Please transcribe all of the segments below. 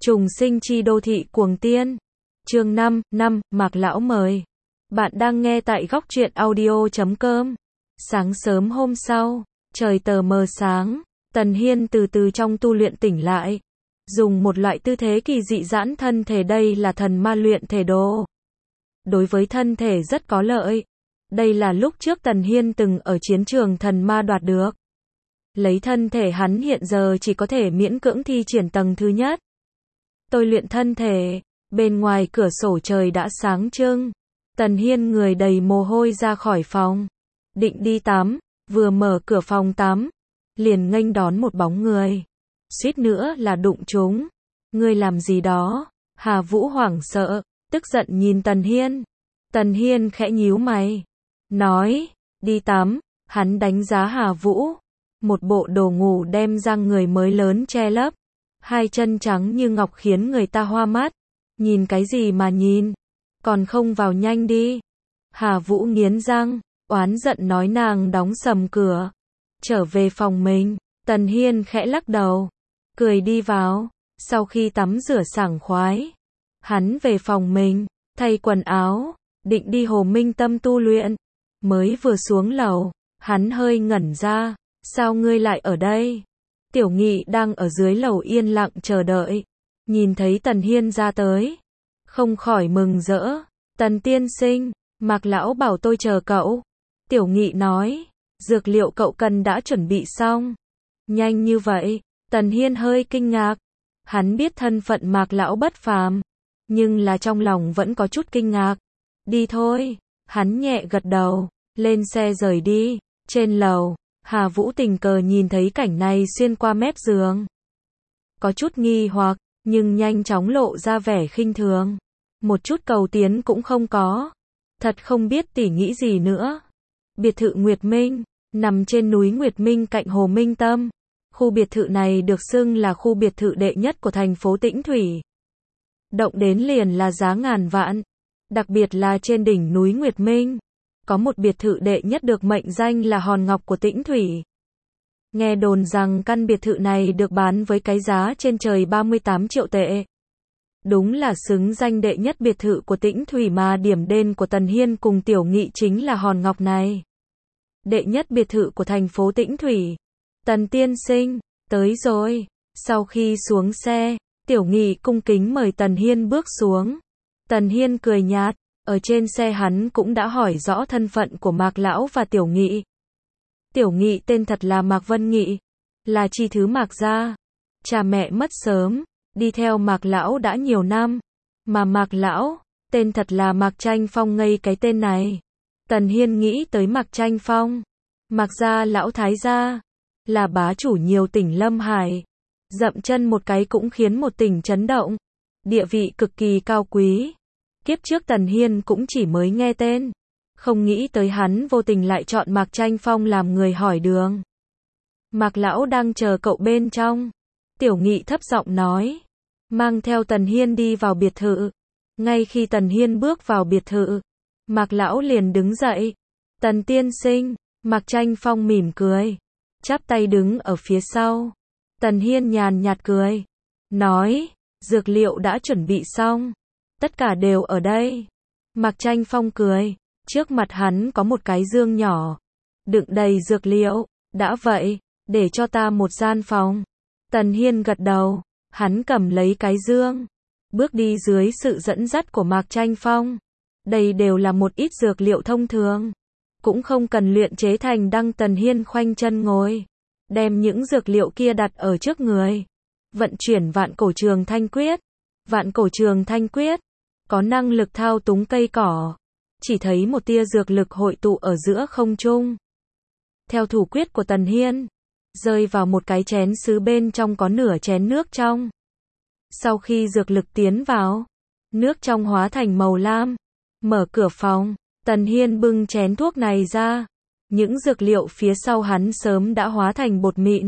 Trùng sinh chi đô thị cuồng tiên. Chương 5, Mạc Lão mời. Bạn đang nghe tại góc truyện audio.com. Sáng sớm hôm sau, trời tờ mờ sáng, Tần Hiên từ từ trong tu luyện tỉnh lại. Dùng một loại tư thế kỳ dị giãn thân thể, đây là thần ma luyện thể đồ. Đối với thân thể rất có lợi. Đây là lúc trước Tần Hiên từng ở chiến trường thần ma đoạt được. Lấy thân thể hắn hiện giờ chỉ có thể miễn cưỡng thi triển tầng thứ nhất. Tôi luyện thân thể, bên ngoài cửa sổ trời đã sáng trưng. Tần Hiên người đầy mồ hôi ra khỏi phòng. Định đi tắm, vừa mở cửa phòng tắm, liền nghênh đón một bóng người. Suýt nữa là đụng trúng. Ngươi làm gì đó? Hà Vũ hoảng sợ, tức giận nhìn Tần Hiên. Tần Hiên khẽ nhíu mày, nói, đi tắm. Hắn đánh giá Hà Vũ. Một bộ đồ ngủ đem răng người mới lớn che lấp. Hai chân trắng như ngọc khiến người ta hoa mắt. Nhìn cái gì mà nhìn? Còn không vào nhanh đi. Hà Vũ nghiến răng, oán giận nói nàng đóng sầm cửa. Trở về phòng mình, Tần Hiên khẽ lắc đầu, cười đi vào. Sau khi tắm rửa sảng khoái, hắn về phòng mình, thay quần áo, định đi Hồ Minh Tâm tu luyện. Mới vừa xuống lầu, hắn hơi ngẩn ra, sao ngươi lại ở đây? Tiểu Nghị đang ở dưới lầu yên lặng chờ đợi, nhìn thấy Tần Hiên ra tới, không khỏi mừng rỡ. Tần tiên sinh, Mạc lão bảo tôi chờ cậu. Tiểu Nghị nói, dược liệu cậu cần đã chuẩn bị xong. Nhanh như vậy? Tần Hiên hơi kinh ngạc. Hắn biết thân phận Mạc lão bất phàm, nhưng là trong lòng vẫn có chút kinh ngạc. Đi thôi. Hắn nhẹ gật đầu, lên xe rời đi. Trên lầu, Hà Vũ tình cờ nhìn thấy cảnh này xuyên qua mép giường. Có chút nghi hoặc, nhưng nhanh chóng lộ ra vẻ khinh thường. Một chút cầu tiến cũng không có. Thật không biết tỷ nghĩ gì nữa. Biệt thự Nguyệt Minh, nằm trên núi Nguyệt Minh cạnh Hồ Minh Tâm. Khu biệt thự này được xưng là khu biệt thự đệ nhất của thành phố Tĩnh Thủy. Động đến liền là giá ngàn vạn. Đặc biệt là trên đỉnh núi Nguyệt Minh, có một biệt thự đệ nhất được mệnh danh là Hòn Ngọc của Tĩnh Thủy. Nghe đồn rằng căn biệt thự này được bán với cái giá trên trời 38 triệu tệ. Đúng là xứng danh đệ nhất biệt thự của Tĩnh Thủy, mà điểm đen của Tần Hiên cùng Tiểu Nghị chính là Hòn Ngọc này. Đệ nhất biệt thự của thành phố Tĩnh Thủy. Tần tiên sinh, tới rồi. Sau khi xuống xe, Tiểu Nghị cung kính mời Tần Hiên bước xuống. Tần Hiên cười nhạt, ở trên xe hắn cũng đã hỏi rõ thân phận của Mạc lão và Tiểu Nghị. Tiểu Nghị tên thật là Mạc Vân Nghị, là chi thứ Mạc gia. Cha mẹ mất sớm, đi theo Mạc lão đã nhiều năm, mà Mạc lão, tên thật là Mạc Tranh Phong. Ngây cái tên này. Tần Hiên nghĩ tới Mạc Tranh Phong, Mạc gia lão thái gia, là bá chủ nhiều tỉnh Lâm Hải. Dậm chân một cái cũng khiến một tỉnh chấn động. Địa vị cực kỳ cao quý. Kiếp trước Tần Hiên cũng chỉ mới nghe tên, không nghĩ tới hắn vô tình lại chọn Mạc Tranh Phong làm người hỏi đường. Mạc lão đang chờ cậu bên trong. Tiểu Nghị thấp giọng nói, mang theo Tần Hiên đi vào biệt thự. Ngay khi Tần Hiên bước vào biệt thự, Mạc lão liền đứng dậy. Tần tiên sinh. Mạc Tranh Phong mỉm cười, chắp tay đứng ở phía sau. Tần Hiên nhàn nhạt cười, nói, dược liệu đã chuẩn bị xong, tất cả đều ở đây. Mạc Tranh Phong cười, trước mặt hắn có một cái dương nhỏ, đựng đầy dược liệu. Đã vậy, để cho ta một gian phòng. Tần Hiên gật đầu, hắn cầm lấy cái dương, bước đi dưới sự dẫn dắt của Mạc Tranh Phong. Đây đều là một ít dược liệu thông thường, cũng không cần luyện chế thành đăng. Tần Hiên khoanh chân ngồi, đem những dược liệu kia đặt ở trước người, vận chuyển Vạn Cổ Trường Thanh Quyết. Vạn Cổ Trường Thanh Quyết có năng lực thao túng cây cỏ, chỉ thấy một tia dược lực hội tụ ở giữa không trung. Theo thủ quyết của Tần Hiên, rơi vào một cái chén sứ, bên trong có nửa chén nước trong. Sau khi dược lực tiến vào, nước trong hóa thành màu lam. Mở cửa phòng, Tần Hiên bưng chén thuốc này ra. Những dược liệu phía sau hắn sớm đã hóa thành bột mịn,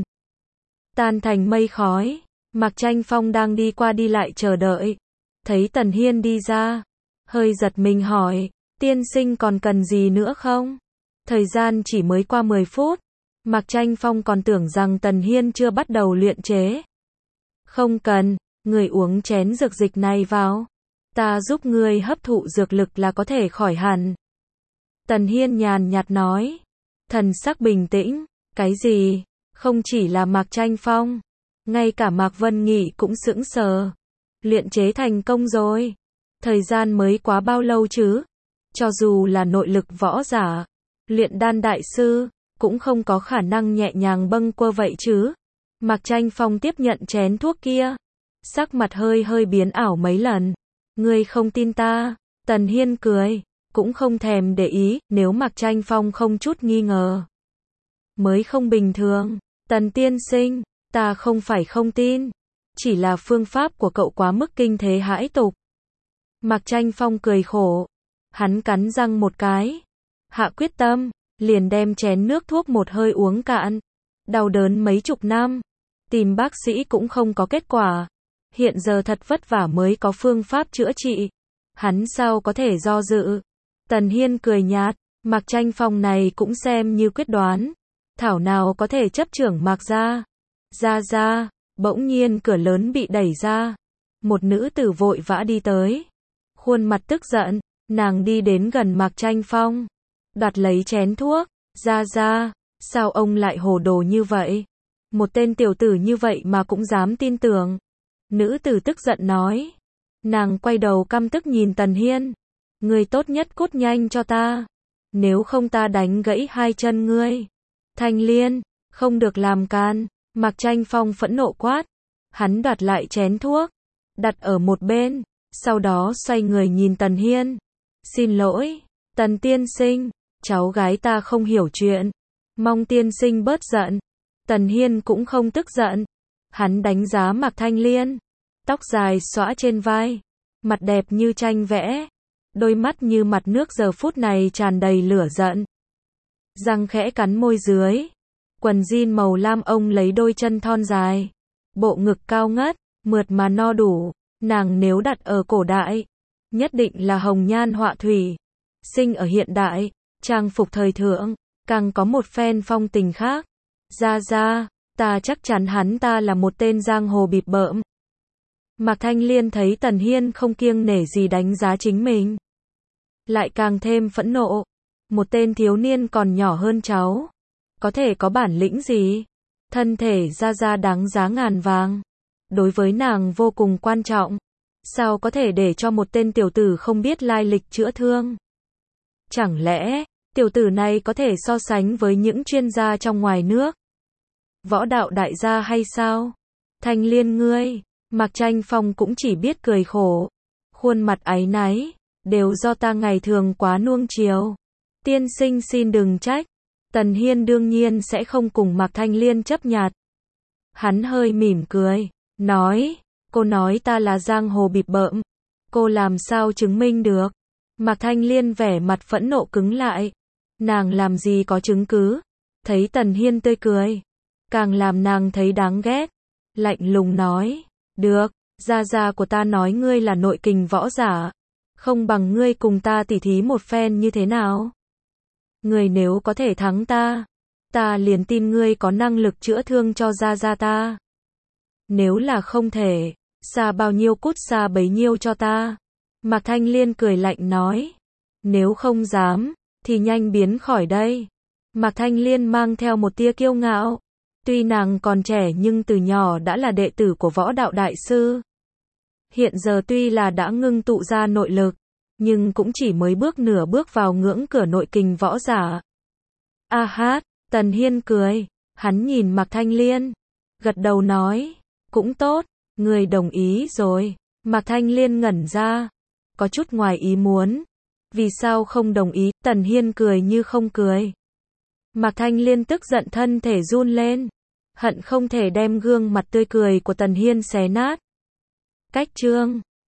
tan thành mây khói. Mạc Tranh Phong đang đi qua đi lại chờ đợi, thấy Tần Hiên đi ra, hơi giật mình hỏi, tiên sinh còn cần gì nữa không? Thời gian chỉ mới qua 10 phút. Mạc Tranh Phong còn tưởng rằng Tần Hiên chưa bắt đầu luyện chế. Không cần, người uống chén dược dịch này vào. Ta giúp ngươi hấp thụ dược lực là có thể khỏi hẳn. Tần Hiên nhàn nhạt nói. Thần sắc bình tĩnh. Cái gì? Không chỉ là Mạc Tranh Phong. Ngay cả Mạc Vân Nghị cũng sững sờ. Luyện chế thành công rồi. Thời gian mới quá bao lâu chứ? Cho dù là nội lực võ giả, luyện đan đại sư, cũng không có khả năng nhẹ nhàng bâng quơ vậy chứ. Mạc Tranh Phong tiếp nhận chén thuốc kia. Sắc mặt hơi biến ảo mấy lần. Ngươi không tin ta? Tần Hiên cười, cũng không thèm để ý, nếu Mạc Tranh Phong không chút nghi ngờ. Mới không bình thường. Tần tiên sinh, ta không phải không tin. Chỉ là phương pháp của cậu quá mức kinh thế hãi tục. Mạc Tranh Phong cười khổ. Hắn cắn răng một cái. Hạ quyết tâm, liền đem chén nước thuốc một hơi uống cạn. Đau đớn mấy chục năm. Tìm bác sĩ cũng không có kết quả. Hiện giờ thật vất vả mới có phương pháp chữa trị. Hắn sao có thể do dự. Tần Hiên cười nhạt. Mạc Tranh Phong này cũng xem như quyết đoán. Thảo nào có thể chấp trưởng Mạc gia. Ra, bỗng nhiên cửa lớn bị đẩy ra. Một nữ tử vội vã đi tới. Khuôn mặt tức giận, nàng đi đến gần Mạc Tranh Phong. Đoạt lấy chén thuốc. Ra, sao ông lại hồ đồ như vậy? Một tên tiểu tử như vậy mà cũng dám tin tưởng. Nữ tử tức giận nói. Nàng quay đầu căm tức nhìn Tần Hiên. Ngươi tốt nhất cút nhanh cho ta. Nếu không ta đánh gãy hai chân ngươi. Thanh Liên, không được làm can. Mạc Tranh Phong phẫn nộ quát. Hắn đoạt lại chén thuốc, đặt ở một bên, sau đó xoay người nhìn Tần Hiên. Xin lỗi, Tần tiên sinh, cháu gái ta không hiểu chuyện. Mong tiên sinh bớt giận. Tần Hiên cũng không tức giận. Hắn đánh giá Mạc Thanh Liên. Tóc dài xõa trên vai. Mặt đẹp như tranh vẽ. Đôi mắt như mặt nước giờ phút này tràn đầy lửa giận. Răng khẽ cắn môi dưới. Quần jean màu lam ông lấy đôi chân thon dài. Bộ ngực cao ngất, mượt mà no đủ. Nàng nếu đặt ở cổ đại, nhất định là hồng nhan họa thủy. Sinh ở hiện đại, trang phục thời thượng, càng có một phen phong tình khác. Ra, ta chắc chắn hắn ta là một tên giang hồ bịp bợm. Mạc Thanh Liên thấy Tần Hiên không kiêng nể gì đánh giá chính mình. Lại càng thêm phẫn nộ. Một tên thiếu niên còn nhỏ hơn cháu. Có thể có bản lĩnh gì? Thân thể ra đáng giá ngàn vàng. Đối với nàng vô cùng quan trọng. Sao có thể để cho một tên tiểu tử không biết lai lịch chữa thương? Chẳng lẽ, tiểu tử này có thể so sánh với những chuyên gia trong ngoài nước? Võ đạo đại gia hay sao? Thanh Liên ngươi, Mạc Tranh Phong cũng chỉ biết cười khổ. Khuôn mặt áy náy, đều do ta ngày thường quá nuông chiều. Tiên sinh xin đừng trách. Tần Hiên đương nhiên sẽ không cùng Mạc Thanh Liên chấp nhặt. Hắn hơi mỉm cười, nói, cô nói ta là giang hồ bịp bợm. Cô làm sao chứng minh được? Mạc Thanh Liên vẻ mặt phẫn nộ cứng lại. Nàng làm gì có chứng cứ? Thấy Tần Hiên tươi cười, càng làm nàng thấy đáng ghét. Lạnh lùng nói, được, gia của ta nói ngươi là nội kình võ giả. Không bằng ngươi cùng ta tỉ thí một phen như thế nào? Ngươi nếu có thể thắng ta liền tin ngươi có năng lực chữa thương cho gia ta. Nếu là không thể, xa bao nhiêu cút xa bấy nhiêu cho ta. Mạc Thanh Liên cười lạnh nói. Nếu không dám, thì nhanh biến khỏi đây. Mạc Thanh Liên mang theo một tia kiêu ngạo. Tuy nàng còn trẻ nhưng từ nhỏ đã là đệ tử của võ đạo đại sư. Hiện giờ tuy là đã ngưng tụ ra nội lực, nhưng cũng chỉ mới bước nửa bước vào ngưỡng cửa nội kình võ giả. A hát, Tần Hiên cười, hắn nhìn Mạc Thanh Liên, gật đầu nói, cũng tốt, người đồng ý rồi. Mạc Thanh Liên ngẩn ra, có chút ngoài ý muốn. Vì sao không đồng ý? Tần Hiên cười như không cười. Mạc Thanh Liên tức giận thân thể run lên, hận không thể đem gương mặt tươi cười của Tần Hiên xé nát. Cách chương